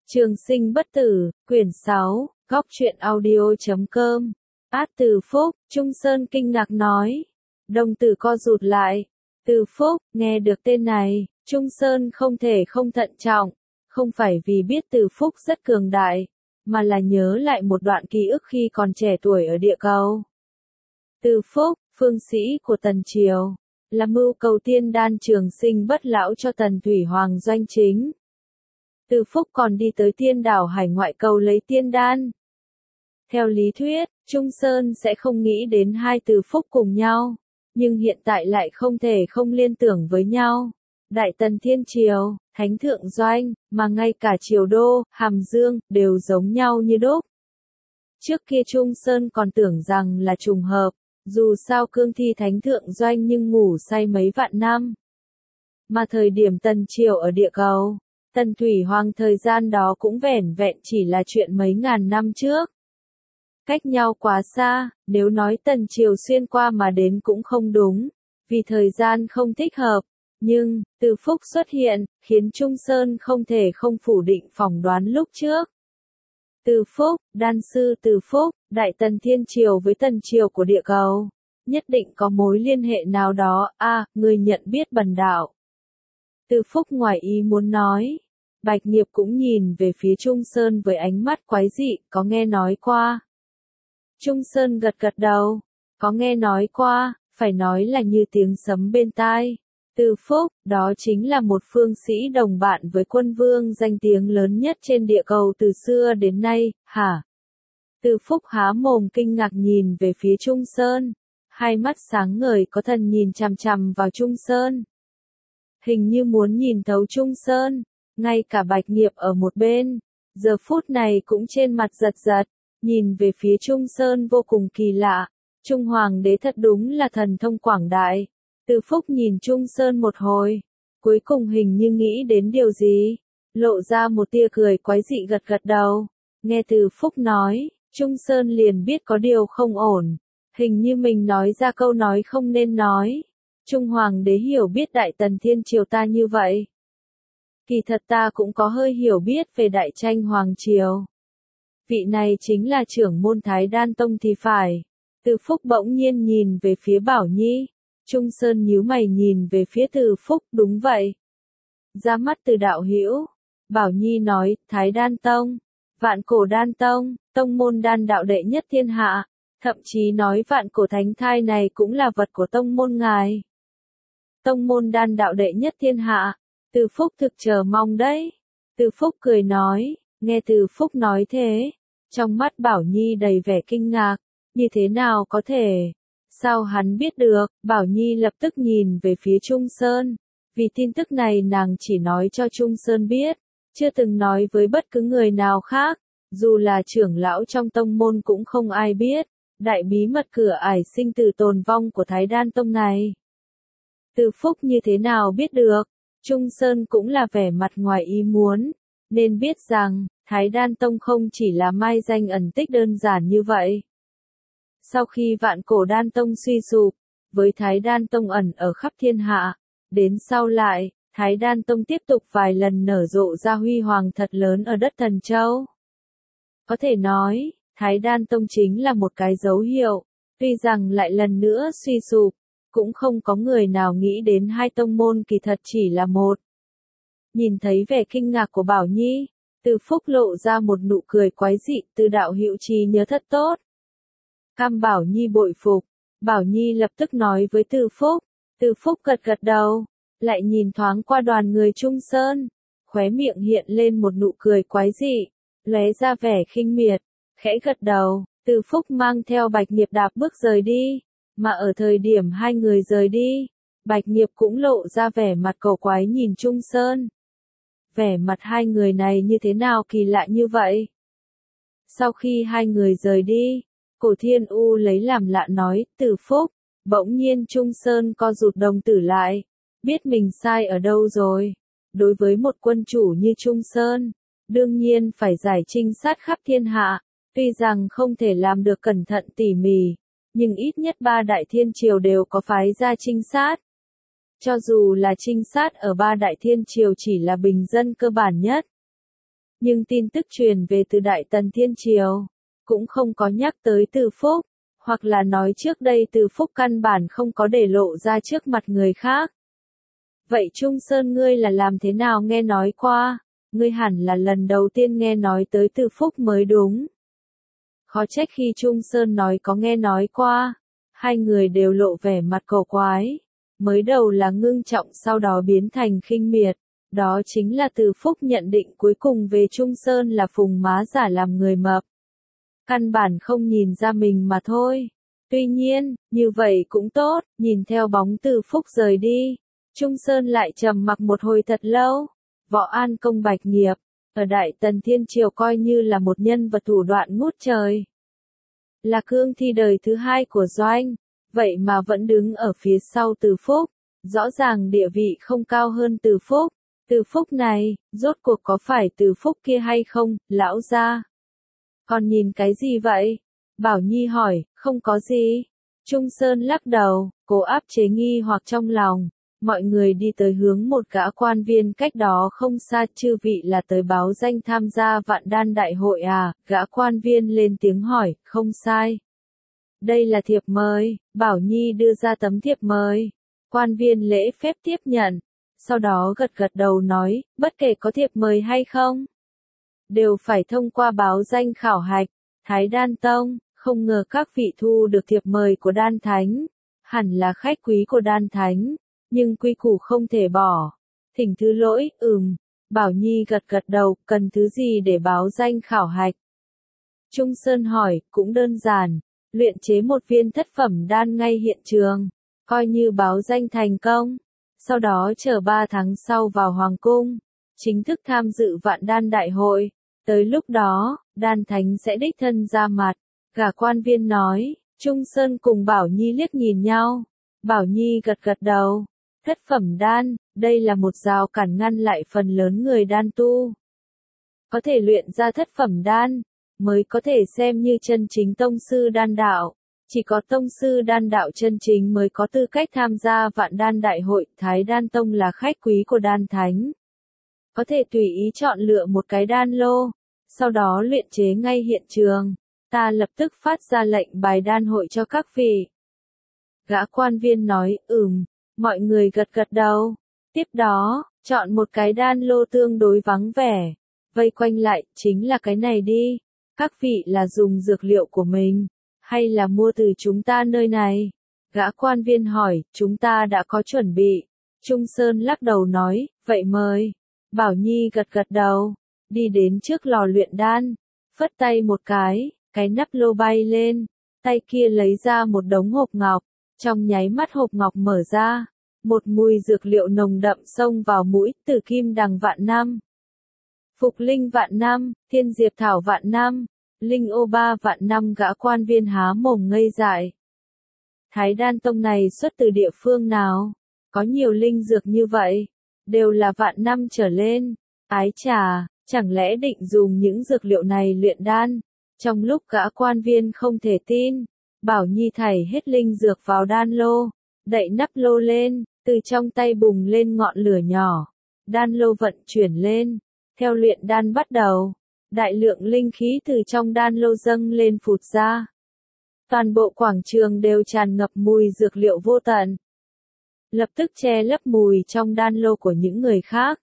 Trường sinh bất tử, quyển 6, góc truyện audio.com. Từ Phúc, Trung Sơn kinh ngạc nói. Đồng tử co rụt lại. Từ Phúc, nghe được tên này, Trung Sơn không thể không thận trọng. Không phải vì biết Từ Phúc rất cường đại, mà là nhớ lại một đoạn ký ức khi còn trẻ tuổi ở địa cầu. Từ Phúc, phương sĩ của Tần Triều, là mưu cầu tiên đan trường sinh bất lão cho Tần Thủy Hoàng doanh chính. Từ Phúc còn đi tới tiên đảo hải ngoại cầu lấy tiên đan. Theo lý thuyết, Trung Sơn sẽ không nghĩ đến hai Từ Phúc cùng nhau, nhưng hiện tại lại không thể không liên tưởng với nhau. Đại Tần Thiên Triều, Thánh Thượng Doanh, mà ngay cả Triều Đô, Hàm Dương, đều giống nhau như đúc. Trước kia Trung Sơn còn tưởng rằng là trùng hợp, dù sao cương thi Thánh Thượng Doanh nhưng ngủ say mấy vạn năm. Mà thời điểm Tần Triều ở địa cầu, Tần Thủy Hoàng thời gian đó cũng vẻn vẹn chỉ là chuyện mấy ngàn năm trước. Cách nhau quá xa, nếu nói Tần Triều xuyên qua mà đến cũng không đúng, vì thời gian không thích hợp. Nhưng, Từ Phúc xuất hiện, khiến Trung Sơn không thể không phủ định phỏng đoán lúc trước. Từ Phúc, đan sư Từ Phúc, Đại Tần Thiên Triều với Tần Triều của địa cầu, nhất định có mối liên hệ nào đó. Người nhận biết bần đạo. Từ Phúc ngoài ý muốn nói. Bạch Nghiệp cũng nhìn về phía Trung Sơn với ánh mắt quái dị, có nghe nói qua. Trung Sơn gật gật đầu, có nghe nói qua, phải nói là như tiếng sấm bên tai. Từ Phúc, đó chính là một phương sĩ đồng bạn với quân vương danh tiếng lớn nhất trên địa cầu từ xưa đến nay, hả? Từ Phúc há mồm kinh ngạc nhìn về phía Trung Sơn, hai mắt sáng ngời có thần nhìn chằm chằm vào Trung Sơn. Hình như muốn nhìn thấu Trung Sơn. Ngay cả Bạch Nghiệp ở một bên, giờ phút này cũng trên mặt giật giật, nhìn về phía Trung Sơn vô cùng kỳ lạ. Trung Hoàng đế thật đúng là thần thông quảng đại. Từ Phúc nhìn Trung Sơn một hồi, cuối cùng hình như nghĩ đến điều gì, lộ ra một tia cười quái dị gật gật đầu. Nghe Từ Phúc nói, Trung Sơn liền biết có điều không ổn, hình như mình nói ra câu nói không nên nói. Trung Hoàng đế hiểu biết Đại Tần Thiên Triều ta như vậy. Kỳ thật ta cũng có hơi hiểu biết về Đại Tranh Hoàng Triều. Vị này chính là trưởng môn Thái Đan Tông thì phải. Từ Phúc bỗng nhiên nhìn về phía Bảo Nhi. Trung Sơn nhíu mày nhìn về phía Từ Phúc, đúng vậy. Ra mắt Từ đạo hữu. Bảo Nhi nói, Thái Đan Tông, Vạn Cổ Đan Tông, tông môn đan đạo đệ nhất thiên hạ. Thậm chí nói Vạn Cổ Thánh Thai này cũng là vật của tông môn ngài. Tông môn đan đạo đệ nhất thiên hạ. Từ Phúc thực chờ mong đấy. Từ Phúc cười nói, nghe Từ Phúc nói thế, trong mắt Bảo Nhi đầy vẻ kinh ngạc, như thế nào có thể? Sao hắn biết được? Bảo Nhi lập tức nhìn về phía Trung Sơn, vì tin tức này nàng chỉ nói cho Trung Sơn biết, chưa từng nói với bất cứ người nào khác, dù là trưởng lão trong tông môn cũng không ai biết, đại bí mật cửa ải sinh tử tồn vong của Thái Đan Tông này. Từ Phúc như thế nào biết được? Trung Sơn cũng là vẻ mặt ngoài ý muốn, nên biết rằng, Thái Đan Tông không chỉ là mai danh ẩn tích đơn giản như vậy. Sau khi Vạn Cổ Đan Tông suy sụp, với Thái Đan Tông ẩn ở khắp thiên hạ, đến sau lại, Thái Đan Tông tiếp tục vài lần nở rộ ra huy hoàng thật lớn ở đất Thần Châu. Có thể nói, Thái Đan Tông chính là một cái dấu hiệu, tuy rằng lại lần nữa suy sụp, cũng không có người nào nghĩ đến hai tông môn kỳ thật chỉ là một. Nhìn thấy vẻ kinh ngạc của Bảo Nhi, Từ Phúc lộ ra một nụ cười quái dị, Từ đạo hữu trí nhớ thật tốt. Cam Bảo Nhi bội phục, Bảo Nhi lập tức nói với Từ Phúc. Từ Phúc gật gật đầu, lại nhìn thoáng qua đoàn người Trung Sơn, khóe miệng hiện lên một nụ cười quái dị, lóe ra vẻ khinh miệt, khẽ gật đầu. Từ Phúc mang theo Bạch Nghiệp đạp bước rời đi. Mà ở thời điểm hai người rời đi, Bạch Nghiệp cũng lộ ra vẻ mặt cổ quái nhìn Trung Sơn. Vẻ mặt hai người này như thế nào kỳ lạ như vậy? Sau khi hai người rời đi, Cổ Thiên U lấy làm lạ nói, Từ Phúc, bỗng nhiên Trung Sơn co rụt đồng tử lại, biết mình sai ở đâu rồi. Đối với một quân chủ như Trung Sơn, đương nhiên phải giải trinh sát khắp thiên hạ, tuy rằng không thể làm được cẩn thận tỉ mỉ. Nhưng ít nhất ba đại thiên triều đều có phái ra trinh sát. Cho dù là trinh sát ở ba đại thiên triều chỉ là bình dân cơ bản nhất. nhưng tin tức truyền về từ Đại Tần Thiên Triều, cũng không có nhắc tới Từ Phúc, hoặc là nói trước đây Từ Phúc căn bản không có để lộ ra trước mặt người khác. Vậy Trung Sơn ngươi là làm thế nào nghe nói qua? Ngươi hẳn là lần đầu tiên nghe nói tới Từ Phúc mới đúng. Khó trách khi Trung Sơn nói có nghe nói qua, hai người đều lộ vẻ mặt cổ quái. Mới đầu là ngưng trọng sau đó biến thành khinh miệt. Đó chính là Từ Phúc nhận định cuối cùng về Trung Sơn là phùng má giả làm người mập. Căn bản không nhìn ra mình mà thôi. Tuy nhiên, như vậy cũng tốt, nhìn theo bóng Từ Phúc rời đi. Trung Sơn lại trầm mặc một hồi thật lâu. Võ An Công bạch nghiệp, ở Đại Tần Thiên Triều coi như là một nhân vật thủ đoạn ngút trời. Là cương thi đời thứ hai của Doanh, vậy mà vẫn đứng ở phía sau Từ Phúc. Rõ ràng địa vị không cao hơn Từ Phúc. Từ Phúc này, rốt cuộc có phải Từ Phúc kia hay không, lão gia? Còn nhìn cái gì vậy? Bảo Nhi hỏi, không có gì. Trung Sơn lắc đầu, cố áp chế nghi hoặc trong lòng. Mọi người đi tới hướng một gã quan viên cách đó không xa, chư vị là tới báo danh tham gia Vạn Đan Đại hội à? Gã quan viên lên tiếng hỏi, không sai. Đây là thiệp mời, Bảo Nhi đưa ra tấm thiệp mời. Quan viên lễ phép tiếp nhận. Sau đó gật gật đầu nói, bất kể có thiệp mời hay không, đều phải thông qua báo danh khảo hạch. Thái Đan Tông, không ngờ các vị thu được thiệp mời của Đan Thánh, hẳn là khách quý của Đan Thánh, nhưng quy củ không thể bỏ. Thỉnh thứ lỗi, Bảo Nhi gật gật đầu, cần thứ gì để báo danh khảo hạch? Trung Sơn hỏi, cũng đơn giản, luyện chế một viên thất phẩm đan ngay hiện trường, coi như báo danh thành công. Sau đó chờ 3 tháng sau vào Hoàng Cung, chính thức tham dự Vạn Đan Đại hội. Tới lúc đó, Đan Thánh sẽ đích thân ra mặt. Gã quan viên nói, Trung Sơn cùng Bảo Nhi liếc nhìn nhau. Bảo Nhi gật gật đầu. Thất phẩm đan, đây là một rào cản ngăn lại phần lớn người đan tu. Có thể luyện ra thất phẩm đan, mới có thể xem như chân chính tông sư đan đạo. Chỉ có tông sư đan đạo chân chính mới có tư cách tham gia Vạn Đan Đại hội. Thái Đan Tông là khách quý của Đan Thánh, có thể tùy ý chọn lựa một cái đan lô, sau đó luyện chế ngay hiện trường. Ta lập tức phát ra lệnh bài đan hội cho các vị. Gã quan viên nói, mọi người gật gật đầu. Tiếp đó, chọn một cái đan lô tương đối vắng vẻ, vây quanh lại, chính là cái này đi. Các vị là dùng dược liệu của mình, hay là mua từ chúng ta nơi này? Gã quan viên hỏi, chúng ta đã có chuẩn bị. Trung Sơn lắc đầu nói, vậy mời. Bảo Nhi gật gật đầu, đi đến trước lò luyện đan, phất tay một cái nắp lô bay lên, tay kia lấy ra một đống hộp ngọc, trong nháy mắt hộp ngọc mở ra, một mùi dược liệu nồng đậm xông vào mũi, Tử Kim Đằng vạn năm, Phục Linh vạn năm, Thiên Diệp Thảo vạn năm, Linh Ô Ba vạn năm. Gã quan viên há mồm ngây dại. Thái Đan Tông này xuất từ địa phương nào? Có nhiều linh dược như vậy, đều là vạn năm trở lên. Ái chà, chẳng lẽ định dùng những dược liệu này luyện đan? Trong lúc gã quan viên không thể tin, Bảo Nhi thảy hết linh dược vào đan lô, đậy nắp lô lên, từ trong tay bùng lên ngọn lửa nhỏ. Đan lô vận chuyển lên, theo luyện đan bắt đầu, đại lượng linh khí từ trong đan lô dâng lên phụt ra. Toàn bộ quảng trường đều tràn ngập mùi dược liệu vô tận, lập tức che lấp mùi trong đan lô của những người khác.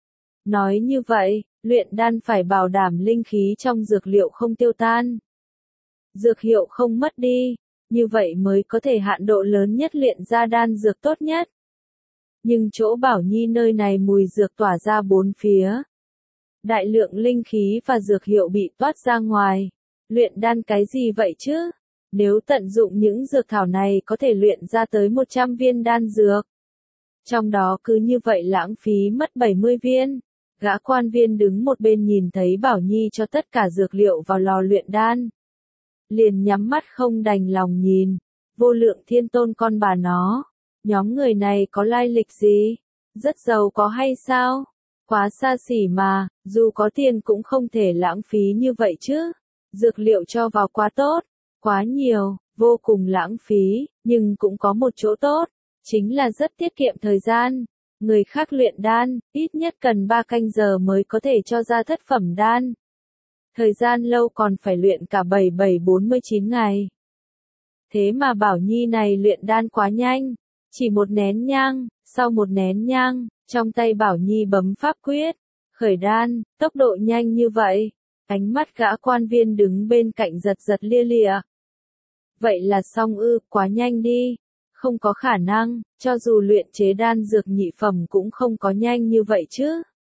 Nói như vậy, luyện đan phải bảo đảm linh khí trong dược liệu không tiêu tan, dược hiệu không mất đi, như vậy mới có thể hạn độ lớn nhất luyện ra đan dược tốt nhất. Nhưng chỗ Bảo Nhi nơi này mùi dược tỏa ra bốn phía, đại lượng linh khí và dược hiệu bị toát ra ngoài. Luyện đan cái gì vậy chứ? Nếu tận dụng những dược thảo này có thể luyện ra tới 100 viên đan dược. Trong đó cứ như vậy lãng phí mất 70 viên. Gã quan viên đứng một bên nhìn thấy Bảo Nhi cho tất cả dược liệu vào lò luyện đan, liền nhắm mắt không đành lòng nhìn. Vô Lượng Thiên Tôn con bà nó, nhóm người này có lai lịch gì? Rất giàu có hay sao? Quá xa xỉ mà, dù có tiền cũng không thể lãng phí như vậy chứ. Dược liệu cho vào quá tốt, quá nhiều, vô cùng lãng phí, nhưng cũng có một chỗ tốt, chính là rất tiết kiệm thời gian. Người khác luyện đan, ít nhất cần 3 canh giờ mới có thể cho ra thất phẩm đan. Thời gian lâu còn phải luyện cả 7749 ngày. Thế mà Bảo Nhi này luyện đan quá nhanh, chỉ một nén nhang, sau một nén nhang, trong tay Bảo Nhi bấm pháp quyết, khởi đan, tốc độ nhanh như vậy, ánh mắt gã quan viên đứng bên cạnh giật giật lia lịa. Vậy là xong ư, quá nhanh đi, không có khả năng, cho dù luyện chế đan dược nhị phẩm cũng không có nhanh như vậy chứ.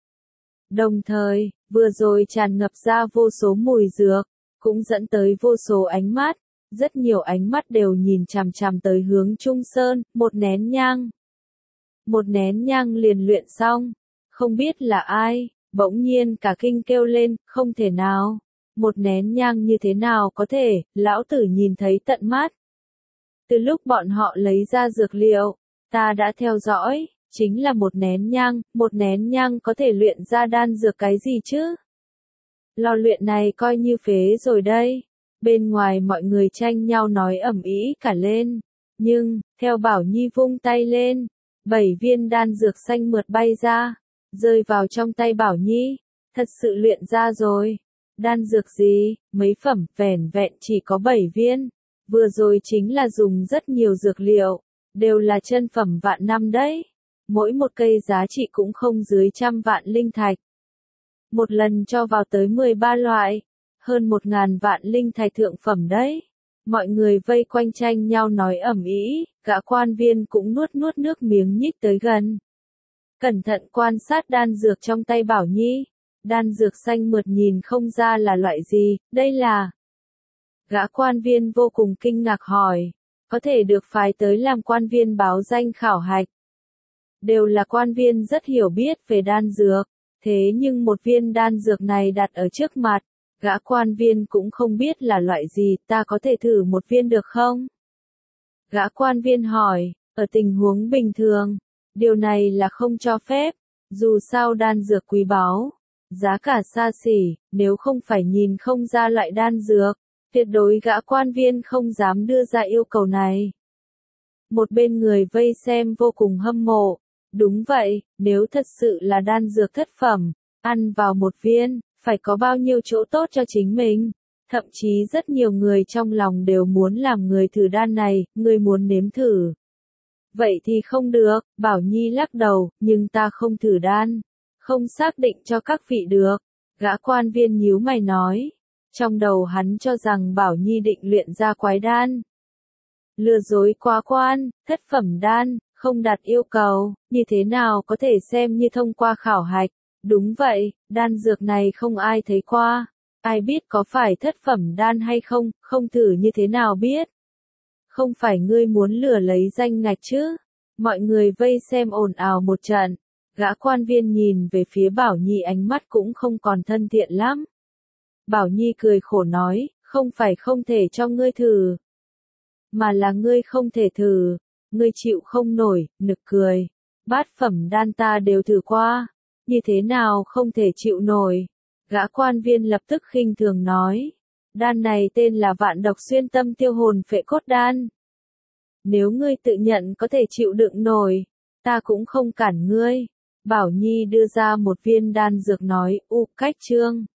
Đồng thời, vừa rồi tràn ngập ra vô số mùi dược, cũng dẫn tới vô số ánh mắt. Rất nhiều ánh mắt đều nhìn chằm chằm tới hướng Trung Sơn, một nén nhang. Một nén nhang liền luyện xong. Không biết là ai, bỗng nhiên cả kinh kêu lên, không thể nào. Một nén nhang như thế nào có thể, lão tử nhìn thấy tận mắt. Từ lúc bọn họ lấy ra dược liệu, ta đã theo dõi, chính là một nén nhang có thể luyện ra đan dược cái gì chứ? Lò luyện này coi như phế rồi đây. Bên ngoài mọi người tranh nhau nói ầm ĩ cả lên, nhưng, theo Bảo Nhi vung tay lên, 7 viên đan dược xanh mượt bay ra, rơi vào trong tay Bảo Nhi, thật sự luyện ra rồi. Đan dược gì, mấy phẩm, vẻn vẹn chỉ có 7 viên, vừa rồi chính là dùng rất nhiều dược liệu, đều là chân phẩm vạn năm đấy, mỗi một cây giá trị cũng không dưới 100 vạn linh thạch. Một lần cho vào tới 13 loại. Hơn 1.000 vạn linh thạch thượng phẩm đấy. Mọi người vây quanh tranh nhau nói ầm ĩ, gã quan viên cũng nuốt nước miếng nhích tới gần. Cẩn thận quan sát đan dược trong tay Bảo Nhi. Đan dược xanh mượt nhìn không ra là loại gì, đây là. Gã quan viên vô cùng kinh ngạc hỏi, có thể được phái tới làm quan viên báo danh khảo hạch. Đều là quan viên rất hiểu biết về đan dược, thế nhưng một viên đan dược này đặt ở trước mặt. Gã quan viên cũng không biết là loại gì, ta có thể thử một viên được không? Gã quan viên hỏi, ở tình huống bình thường, điều này là không cho phép, dù sao đan dược quý báu, giá cả xa xỉ, nếu không phải nhìn không ra loại đan dược, tuyệt đối gã quan viên không dám đưa ra yêu cầu này. Một bên người vây xem vô cùng hâm mộ, đúng vậy, nếu thật sự là đan dược thất phẩm, ăn vào một viên, phải có bao nhiêu chỗ tốt cho chính mình. Thậm chí rất nhiều người trong lòng đều muốn làm người thử đan này, người muốn nếm thử. Vậy thì không được, Bảo Nhi lắc đầu, nhưng ta không thử đan. Không xác định cho các vị được. Gã quan viên nhíu mày nói. Trong đầu hắn cho rằng Bảo Nhi định luyện ra quái đan. Lừa dối quá quan, thất phẩm đan, không đạt yêu cầu, như thế nào có thể xem như thông qua khảo hạch. Đúng vậy, đan dược này không ai thấy qua. Ai biết có phải thất phẩm đan hay không, không thử như thế nào biết. Không phải ngươi muốn lừa lấy danh ngạch chứ. Mọi người vây xem ồn ào một trận. Gã quan viên nhìn về phía Bảo Nhi ánh mắt cũng không còn thân thiện lắm. Bảo Nhi cười khổ nói, không phải không thể cho ngươi thử. Mà là ngươi không thể thử. Ngươi chịu không nổi, nực cười. Bát phẩm đan ta đều thử qua. Như thế nào không thể chịu nổi. Gã quan viên lập tức khinh thường nói. Đan này tên là vạn độc xuyên tâm tiêu hồn phệ cốt đan. Nếu ngươi tự nhận có thể chịu đựng nổi, ta cũng không cản ngươi. Bảo Nhi đưa ra một viên đan dược nói, cách chương.